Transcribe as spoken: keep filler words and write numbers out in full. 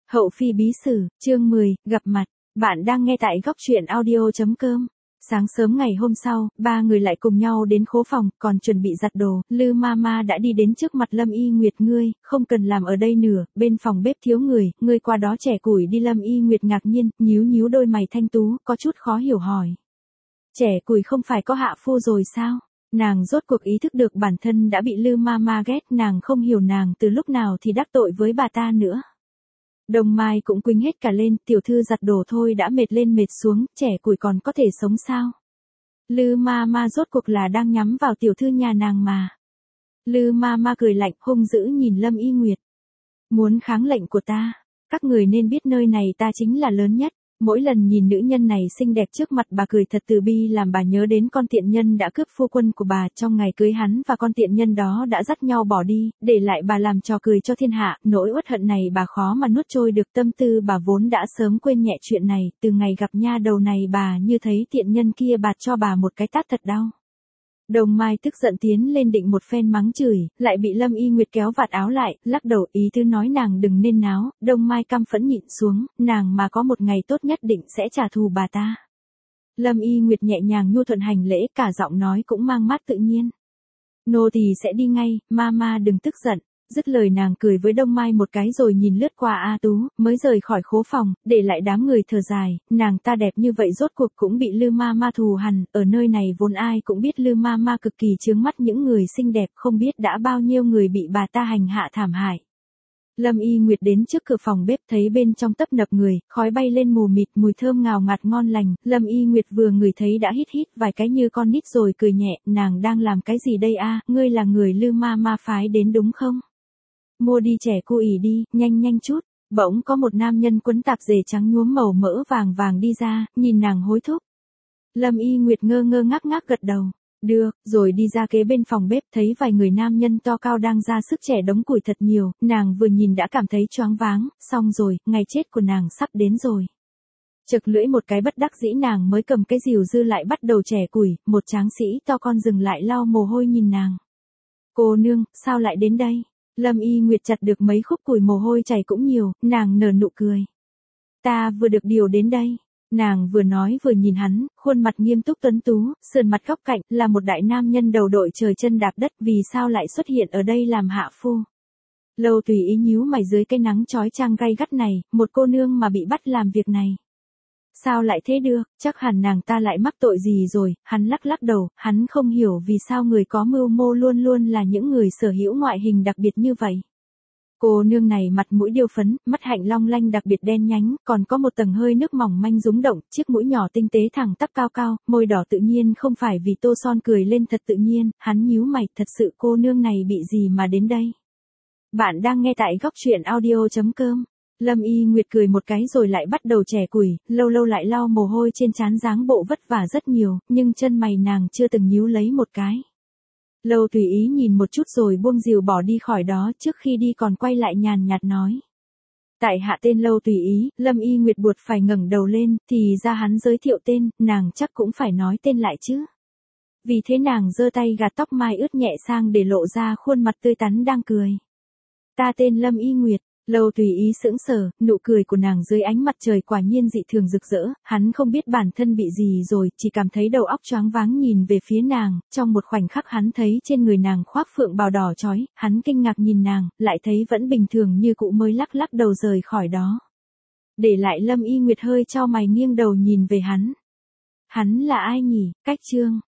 Hậu phi bí sử, chương mười, gặp mặt. Bạn đang nghe tại góc truyện audio chấm com. Sáng sớm ngày hôm sau, ba người lại cùng nhau đến khố phòng, còn chuẩn bị giặt đồ, Lư Mama đã đi đến trước mặt Lâm Y Nguyệt. Ngươi, không cần làm ở đây nữa, bên phòng bếp thiếu người, ngươi qua đó chẻ củi đi. Lâm Y Nguyệt ngạc nhiên, nhíu nhíu đôi mày thanh tú, có chút khó hiểu hỏi. Chẻ củi không phải có hạ phu rồi sao? Nàng rốt cuộc ý thức được bản thân đã bị Lư Mama ghét, nàng không hiểu nàng từ lúc nào thì đắc tội với bà ta nữa. Đồng Mai cũng quýnh hết cả lên, tiểu thư giặt đồ thôi đã mệt lên mệt xuống, trẻ củi còn có thể sống sao? Lư Mama rốt cuộc là đang nhắm vào tiểu thư nhà nàng mà. Lư Mama cười lạnh, hung dữ nhìn Lâm Y Nguyệt. Muốn kháng lệnh của ta, các người nên biết nơi này ta chính là lớn nhất. Mỗi lần nhìn nữ nhân này xinh đẹp trước mặt bà cười thật từ bi, làm bà nhớ đến con tiện nhân đã cướp phu quân của bà. Trong ngày cưới hắn và con tiện nhân đó đã dắt nhau bỏ đi, để lại bà làm trò cười cho thiên hạ. Nỗi uất hận này bà khó mà nuốt trôi được. Tâm tư bà vốn đã sớm quên nhẹ chuyện này. Từ ngày gặp nha đầu này bà như thấy tiện nhân kia bạt cho bà một cái tát thật đau. Đồng Mai tức giận tiến lên định một phen mắng chửi, lại bị Lâm Y Nguyệt kéo vạt áo lại, lắc đầu ý tứ nói nàng đừng nên náo. Đồng Mai căm phẫn nhịn xuống, nàng mà có một ngày tốt nhất định sẽ trả thù bà ta. Lâm Y Nguyệt nhẹ nhàng nhu thuận hành lễ, cả giọng nói cũng mang mát tự nhiên. Nô tỳ sẽ đi ngay, Mama đừng tức giận. Dứt lời nàng cười với Đông Mai một cái rồi nhìn lướt qua A Tú, mới rời khỏi khố phòng, để lại đám người thở dài. Nàng ta đẹp như vậy rốt cuộc cũng bị Lư Mama thù hằn. Ở nơi này vốn ai cũng biết Lư Mama cực kỳ chướng mắt những người xinh đẹp, không biết đã bao nhiêu người bị bà ta hành hạ thảm hại. Lâm Y Nguyệt đến trước cửa phòng bếp, thấy bên trong tấp nập người, khói bay lên mù mịt, mùi thơm ngào ngạt ngon lành. Lâm Y Nguyệt vừa ngửi thấy đã hít hít vài cái như con nít rồi cười nhẹ. Nàng đang làm cái gì đây a? Ngươi là người Lư Mama phái đến đúng không? Mua đi trẻ cu ỉ đi, nhanh nhanh chút. Bỗng có một nam nhân quấn tạp dề trắng nhuốm màu mỡ vàng vàng đi ra, nhìn nàng hối thúc. Lâm Y Nguyệt ngơ ngơ ngác ngác gật đầu. Được, rồi đi ra kế bên phòng bếp, thấy vài người nam nhân to cao đang ra sức chẻ đống củi thật nhiều. Nàng vừa nhìn đã cảm thấy choáng váng, xong rồi, ngày chết của nàng sắp đến rồi. Chực lưỡi một cái bất đắc dĩ, nàng mới cầm cái rìu dư lại bắt đầu chẻ củi. Một tráng sĩ to con dừng lại lau mồ hôi nhìn nàng. Cô nương, sao lại đến đây? Lâm Y Nguyệt chặt được mấy khúc củi, mồ hôi chảy cũng nhiều, nàng nở nụ cười. Ta vừa được điều đến đây. Nàng vừa nói vừa nhìn hắn, khuôn mặt nghiêm túc tuấn tú, sườn mặt góc cạnh, là một đại nam nhân đầu đội trời chân đạp đất, vì sao lại xuất hiện ở đây làm hạ phu. Lâu Tùy Ý nhíu mày dưới cái nắng chói chang gay gắt này, một cô nương mà bị bắt làm việc này. Sao lại thế được, chắc hẳn nàng ta lại mắc tội gì rồi. Hắn lắc lắc đầu, hắn không hiểu vì sao người có mưu mô luôn luôn là những người sở hữu ngoại hình đặc biệt như vậy. Cô nương này mặt mũi điêu phấn, mắt hạnh long lanh đặc biệt đen nhánh, còn có một tầng hơi nước mỏng manh rúng động, chiếc mũi nhỏ tinh tế thẳng tắp cao cao, môi đỏ tự nhiên không phải vì tô son, cười lên thật tự nhiên. Hắn nhíu mày, thật sự cô nương này bị gì mà đến đây? Bạn đang nghe tại góc truyện audio chấm com. Lâm Y Nguyệt cười một cái rồi lại bắt đầu chẻ củi, lâu lâu lại lau mồ hôi trên trán, dáng bộ vất vả rất nhiều, nhưng chân mày nàng chưa từng nhíu lấy một cái. Lâu Tùy Ý nhìn một chút rồi buông rìu bỏ đi khỏi đó, trước khi đi còn quay lại nhàn nhạt nói. Tại hạ tên Lâu Tùy Ý. Lâm Y Nguyệt buột phải ngẩng đầu lên, thì ra hắn giới thiệu tên, nàng chắc cũng phải nói tên lại chứ. Vì thế nàng giơ tay gạt tóc mai ướt nhẹ sang để lộ ra khuôn mặt tươi tắn đang cười. Ta tên Lâm Y Nguyệt. Lâu Tùy Ý sững sờ, nụ cười của nàng dưới ánh mặt trời quả nhiên dị thường rực rỡ. Hắn không biết bản thân bị gì rồi, chỉ cảm thấy đầu óc choáng váng nhìn về phía nàng. Trong một khoảnh khắc hắn thấy trên người nàng khoác phượng bào đỏ chói, hắn kinh ngạc nhìn nàng, lại thấy vẫn bình thường như cũ, mới lắc lắc đầu rời khỏi đó. Để lại Lâm Y Nguyệt hơi chau mày nghiêng đầu nhìn về hắn. Hắn là ai nhỉ? Cách chương.